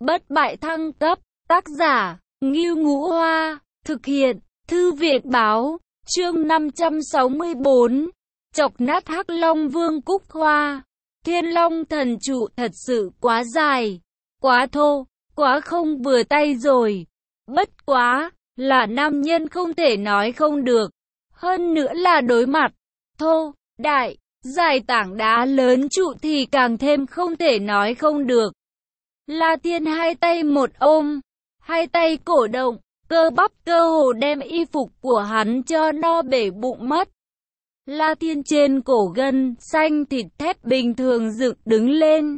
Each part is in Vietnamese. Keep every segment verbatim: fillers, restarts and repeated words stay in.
bất bại thăng cấp, tác giả, Ngưu Ngũ Hoa, thực hiện, Thư viện báo, chương năm trăm sáu mươi bốn, chọc nát Hắc Long Vương Cúc Hoa. Thiên Long thần trụ thật sự quá dài, quá thô, quá không vừa tay rồi. Bất quá, là nam nhân không thể nói không được. Hơn nữa là đối mặt, thô, đại, dài tảng đá lớn trụ thì càng thêm không thể nói không được. La Thiên hai tay một ôm, hai tay cổ động, cơ bắp cơ hồ đem y phục của hắn cho no bể bụng mất. La Thiên trên cổ gân xanh thịt thép bình thường dựng đứng lên,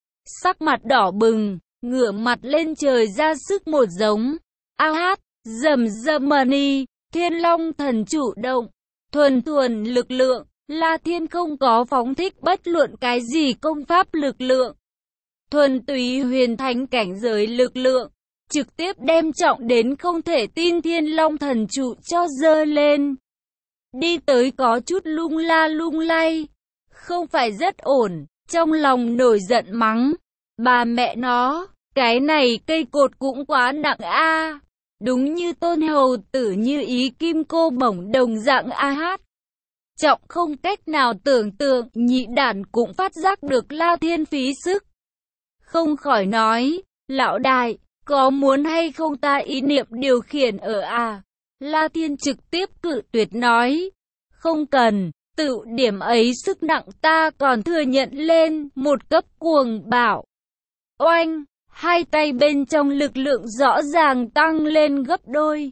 sắc mặt đỏ bừng, ngửa mặt lên trời ra sức một giống. A hát, rầm rầm mani, Thiên Long thần chủ động, thuần thuần lực lượng. La Thiên không có phóng thích bất luận cái gì công pháp lực lượng, thuần túy huyền thánh cảnh giới lực lượng, trực tiếp đem trọng đến không thể tin Thiên Long thần trụ cho dơ lên. Đi tới có chút lung la lung lay, không phải rất ổn, trong lòng nổi giận mắng, bà mẹ nó, cái này cây cột cũng quá nặng a. Đúng như tôn hầu tử như ý kim cô bổng đồng dạng a hát. Trọng không cách nào tưởng tượng, nhị đản cũng phát giác được La Thiên phí sức. Không khỏi nói, lão đại, có muốn hay không ta ý niệm điều khiển ở à? La Thiên trực tiếp cự tuyệt nói, không cần, tự điểm ấy sức nặng ta còn thừa nhận lên một cấp cuồng bạo. Oanh, hai tay bên trong lực lượng rõ ràng tăng lên gấp đôi.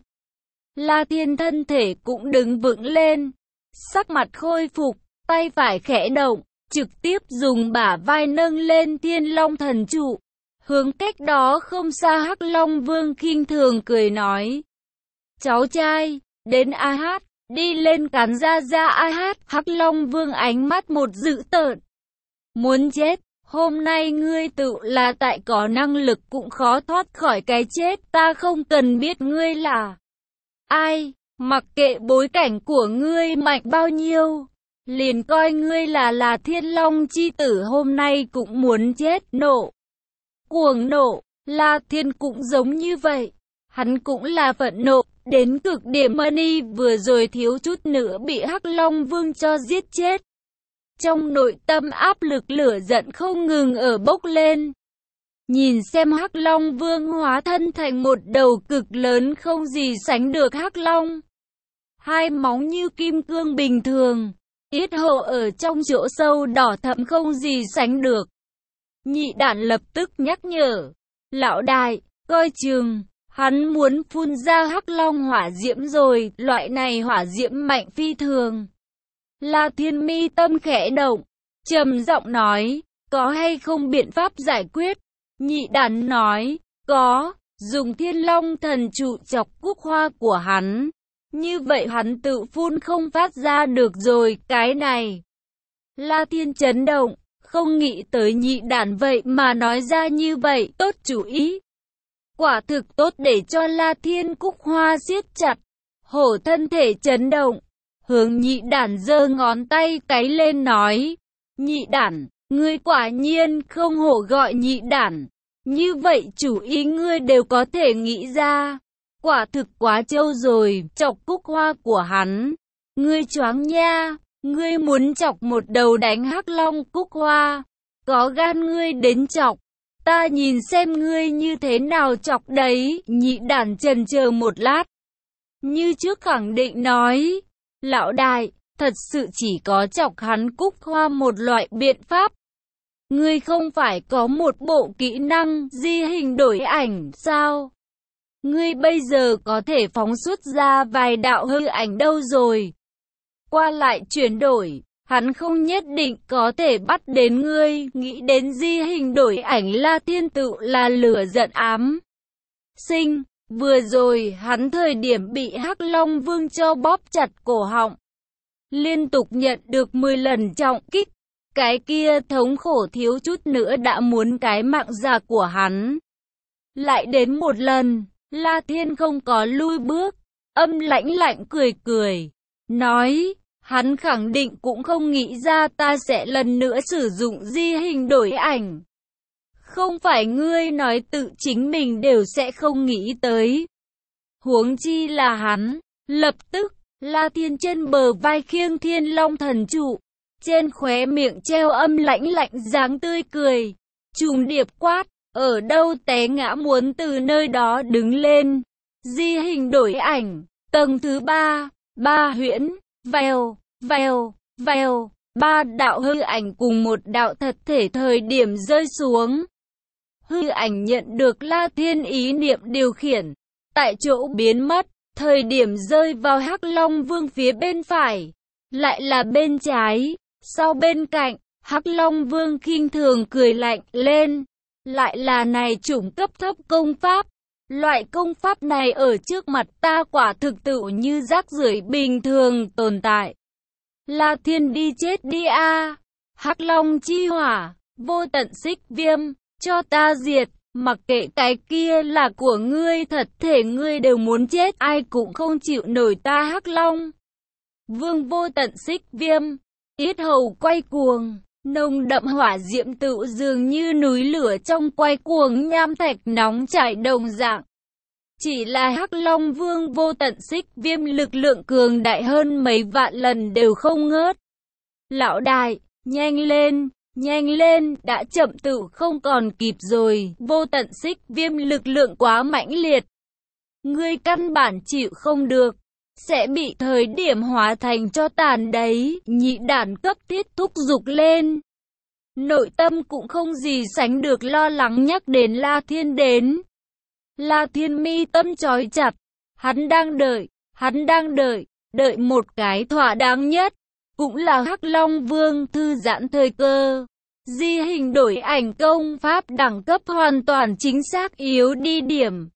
La Thiên thân thể cũng đứng vững lên, sắc mặt khôi phục, tay phải khẽ động, trực tiếp dùng bả vai nâng lên Thiên Long thần trụ. Hướng cách đó không xa Hắc Long Vương khinh thường cười nói, cháu trai, đến a hát, đi lên cắn ra ra a hát. Hắc Long Vương ánh mắt một dữ tợn, muốn chết, hôm nay ngươi tự là tại có năng lực cũng khó thoát khỏi cái chết, ta không cần biết ngươi là ai, mặc kệ bối cảnh của ngươi mạnh bao nhiêu, liền coi ngươi là là Thiên Long chi tử hôm nay cũng muốn chết. Nộ, cuồng nộ, La Thiên cũng giống như vậy, hắn cũng là phẫn nộ đến cực điểm. Mani vừa rồi thiếu chút nữa bị Hắc Long Vương cho giết chết. Trong nội tâm áp lực lửa giận không ngừng ở bốc lên. Nhìn xem Hắc Long Vương hóa thân thành một đầu cực lớn không gì sánh được Hắc Long. Hai móng như kim cương bình thường, yết hầu ở trong chỗ sâu đỏ thẫm không gì sánh được. Nhị đản lập tức nhắc nhở, lão đại, coi chừng, hắn muốn phun ra Hắc Long hỏa diễm rồi, loại này hỏa diễm mạnh phi thường. La Thiên mi tâm khẽ động, trầm giọng nói, có hay không biện pháp giải quyết? Nhị đản nói, có, dùng Thiên Long thần trụ chọc Cúc Hoa của hắn. Như vậy hắn tự phun không phát ra được rồi, cái này. La Thiên chấn động, không nghĩ tới nhị đản vậy mà nói ra như vậy, tốt chủ ý. Quả thực tốt để cho La Thiên Cúc Hoa siết chặt, hổ thân thể chấn động, hướng nhị đản giơ ngón tay cái lên nói, nhị đản, ngươi quả nhiên không hổ gọi nhị đản, như vậy chủ ý ngươi đều có thể nghĩ ra. Quả thực quá trâu rồi, chọc Cúc Hoa của hắn. Ngươi choáng nha, ngươi muốn chọc một đầu đánh Hắc Long Cúc Hoa. Có gan ngươi đến chọc, ta nhìn xem ngươi như thế nào chọc đấy. Nhị đản chần chờ một lát, như trước khẳng định nói, lão đại, thật sự chỉ có chọc hắn Cúc Hoa một loại biện pháp. Ngươi không phải có một bộ kỹ năng di hình đổi ảnh sao? Ngươi bây giờ có thể phóng xuất ra vài đạo hư ảnh đâu rồi. Qua lại chuyển đổi, hắn không nhất định có thể bắt đến ngươi. Nghĩ đến di hình đổi ảnh, La Thiên tự là lửa giận ám sinh. Vừa rồi hắn thời điểm bị Hắc Long Vương cho bóp chặt cổ họng, liên tục nhận được mười lần trọng kích. Cái kia thống khổ thiếu chút nữa đã muốn cái mạng già của hắn. Lại đến một lần, La Thiên không có lui bước, âm lãnh lạnh cười cười, nói, hắn khẳng định cũng không nghĩ ra ta sẽ lần nữa sử dụng di hình đổi ảnh. không phải ngươi nói tự chính mình đều sẽ không nghĩ tới. Huống chi là hắn. Lập tức, La Thiên trên bờ vai khiêng Thiên Long thần trụ, trên khóe miệng treo âm lãnh lạnh dáng tươi cười. Trùng điệp quát, ở đâu té ngã muốn từ nơi đó đứng lên. Di hình đổi ảnh, tầng thứ ba, ba huyễn, vèo, vèo, vèo, ba đạo hư ảnh cùng một đạo thật thể thời điểm rơi xuống. Hư ảnh nhận được La Thiên ý niệm điều khiển, tại chỗ biến mất, thời điểm rơi vào Hắc Long Vương phía bên phải, lại là bên trái, sau bên cạnh, Hắc Long Vương khinh thường cười lạnh lên, lại là này chủng cấp thấp công pháp. Loại công pháp này ở trước mặt ta quả thực tự như rác rưởi bình thường tồn tại. La Thiên đi chết đi a! Hắc Long chi hỏa, vô tận xích viêm, cho ta diệt, mặc kệ cái kia là của ngươi, thật thể ngươi đều muốn chết, ai cũng không chịu nổi ta Hắc Long Vương vô tận xích viêm, yết hầu quay cuồng, nồng đậm hỏa diễm tựu dường như núi lửa trong quay cuồng nham thạch nóng chảy đồng dạng. Chỉ là Hắc Long Vương vô tận xích viêm lực lượng cường đại hơn mấy vạn lần đều không ngớt. Lão đại, nhanh lên, nhanh lên, đã chậm tự không còn kịp rồi, vô tận xích viêm lực lượng quá mãnh liệt. Ngươi căn bản chịu không được, sẽ bị thời điểm hóa thành cho tàn đấy, nhị đản cấp thiết thúc giục lên. Nội tâm cũng không gì sánh được lo lắng nhắc đến La Thiên đến. La Thiên mi tâm chói chặt, hắn đang đợi, hắn đang đợi, đợi một cái thỏa đáng nhất, cũng là Hắc Long Vương thư giãn thời cơ. Di hình đổi ảnh công pháp đẳng cấp hoàn toàn chính xác yếu đi điểm.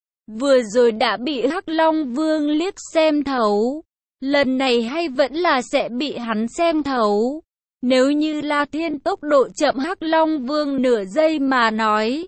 Vừa rồi đã bị Hắc Long Vương liếc xem thấu, lần này hay vẫn là sẽ bị hắn xem thấu. Nếu như La Thiên tốc độ chậm Hắc Long Vương nửa giây mà nói,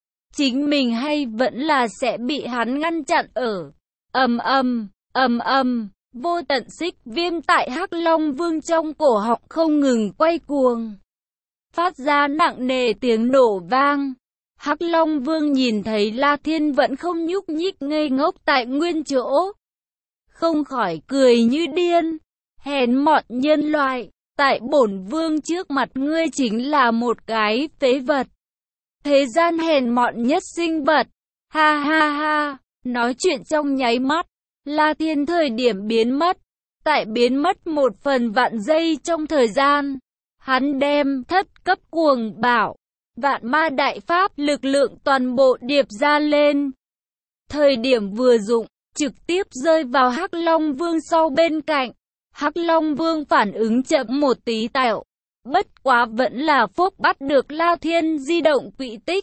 chính mình hay vẫn là sẽ bị hắn ngăn chặn ở. Ầm ầm, ầm ầm, vô tận xích viêm tại Hắc Long Vương trong cổ họng không ngừng quay cuồng, phát ra nặng nề tiếng nổ vang. Hắc Long Vương nhìn thấy La Thiên vẫn không nhúc nhích ngây ngốc tại nguyên chỗ, không khỏi cười như điên. Hèn mọn nhân loại, tại bổn vương trước mặt ngươi chính là một cái phế vật, thế gian hèn mọn nhất sinh vật. Ha ha ha, nói chuyện trong nháy mắt, La Thiên thời điểm biến mất, tại biến mất một phần vạn giây trong thời gian, hắn đem thất cấp cuồng bảo, vạn ma đại pháp lực lượng toàn bộ điệp ra lên. Thời điểm vừa dụng, trực tiếp rơi vào Hắc Long Vương sau bên cạnh. Hắc Long Vương phản ứng chậm một tí tẹo, bất quá vẫn là phúc bắt được La Thiên di động quỹ tích.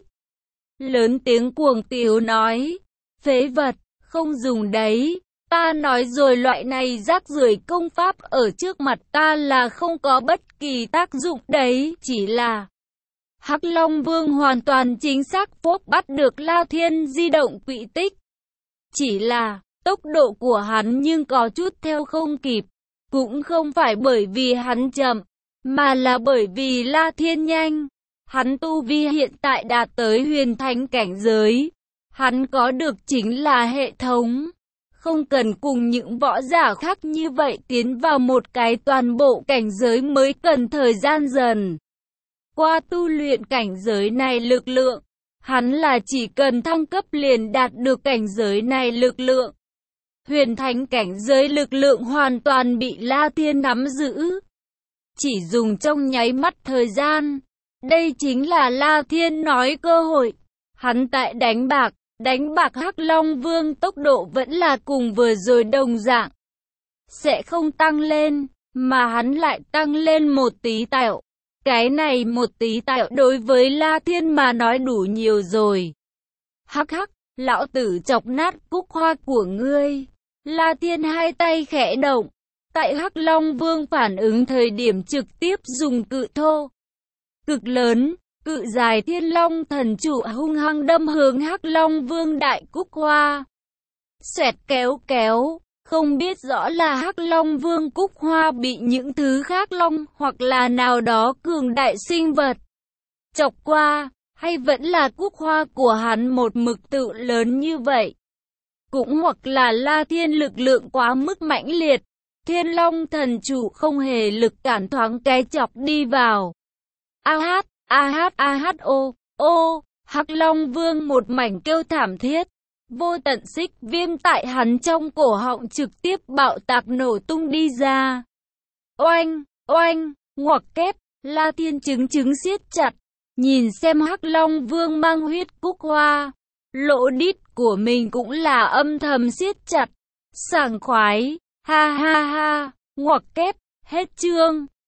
Lớn tiếng cuồng tiếu nói, phế vật, không dùng đấy, ta nói rồi, loại này rác rưởi công pháp ở trước mặt ta là không có bất kỳ tác dụng đấy. Chỉ là Hắc Long Vương hoàn toàn chính xác phúc bắt được La Thiên di động quỹ tích, chỉ là tốc độ của hắn nhưng có chút theo không kịp. Cũng không phải bởi vì hắn chậm, mà là bởi vì La Thiên nhanh. Hắn tu vi hiện tại đạt tới huyền thánh cảnh giới. Hắn có được chính là hệ thống. Không cần cùng những võ giả khác như vậy tiến vào một cái toàn bộ cảnh giới mới cần thời gian dần. Qua tu luyện cảnh giới này lực lượng, hắn là chỉ cần thăng cấp liền đạt được cảnh giới này lực lượng. Huyền thánh cảnh giới lực lượng hoàn toàn bị La Thiên nắm giữ, chỉ dùng trong nháy mắt thời gian. Đây chính là La Thiên nói cơ hội. Hắn tại đánh bạc, đánh bạc Hắc Long Vương tốc độ vẫn là cùng vừa rồi đồng dạng, sẽ không tăng lên, mà hắn lại tăng lên một tí tẹo. Cái này một tí tẹo đối với La Thiên mà nói đủ nhiều rồi. Hắc hắc, lão tử chọc nát cúc hoa của ngươi. La Thiên hai tay khẽ động, tại Hắc Long Vương phản ứng thời điểm trực tiếp dùng cự thô, cực lớn, cự dài Thiên Long thần trụ hung hăng đâm hướng Hắc Long Vương đại cúc hoa. Xoẹt kéo kéo, không biết rõ là Hắc Long Vương cúc hoa bị những thứ khác long hoặc là nào đó cường đại sinh vật chọc qua, Hay vẫn là cúc hoa của hắn một mực tự lớn như vậy? Cũng hoặc là La Thiên lực lượng quá mức mãnh liệt, Thiên Long thần chủ không hề lực cản thoáng cái chọc đi vào. A hát, a hát, a hát ô, ô, Hắc Long Vương một mảnh kêu thảm thiết. Vô tận xích viêm tại hắn trong cổ họng trực tiếp bạo tạc nổ tung đi ra. Oanh, oanh, ngoặc kép, La Thiên trứng trứng siết chặt, nhìn xem Hắc Long Vương mang huyết cúc hoa. Lỗ đít của mình cũng là âm thầm siết chặt, sảng khoái, ha ha ha, ngoặc kép, hết chương.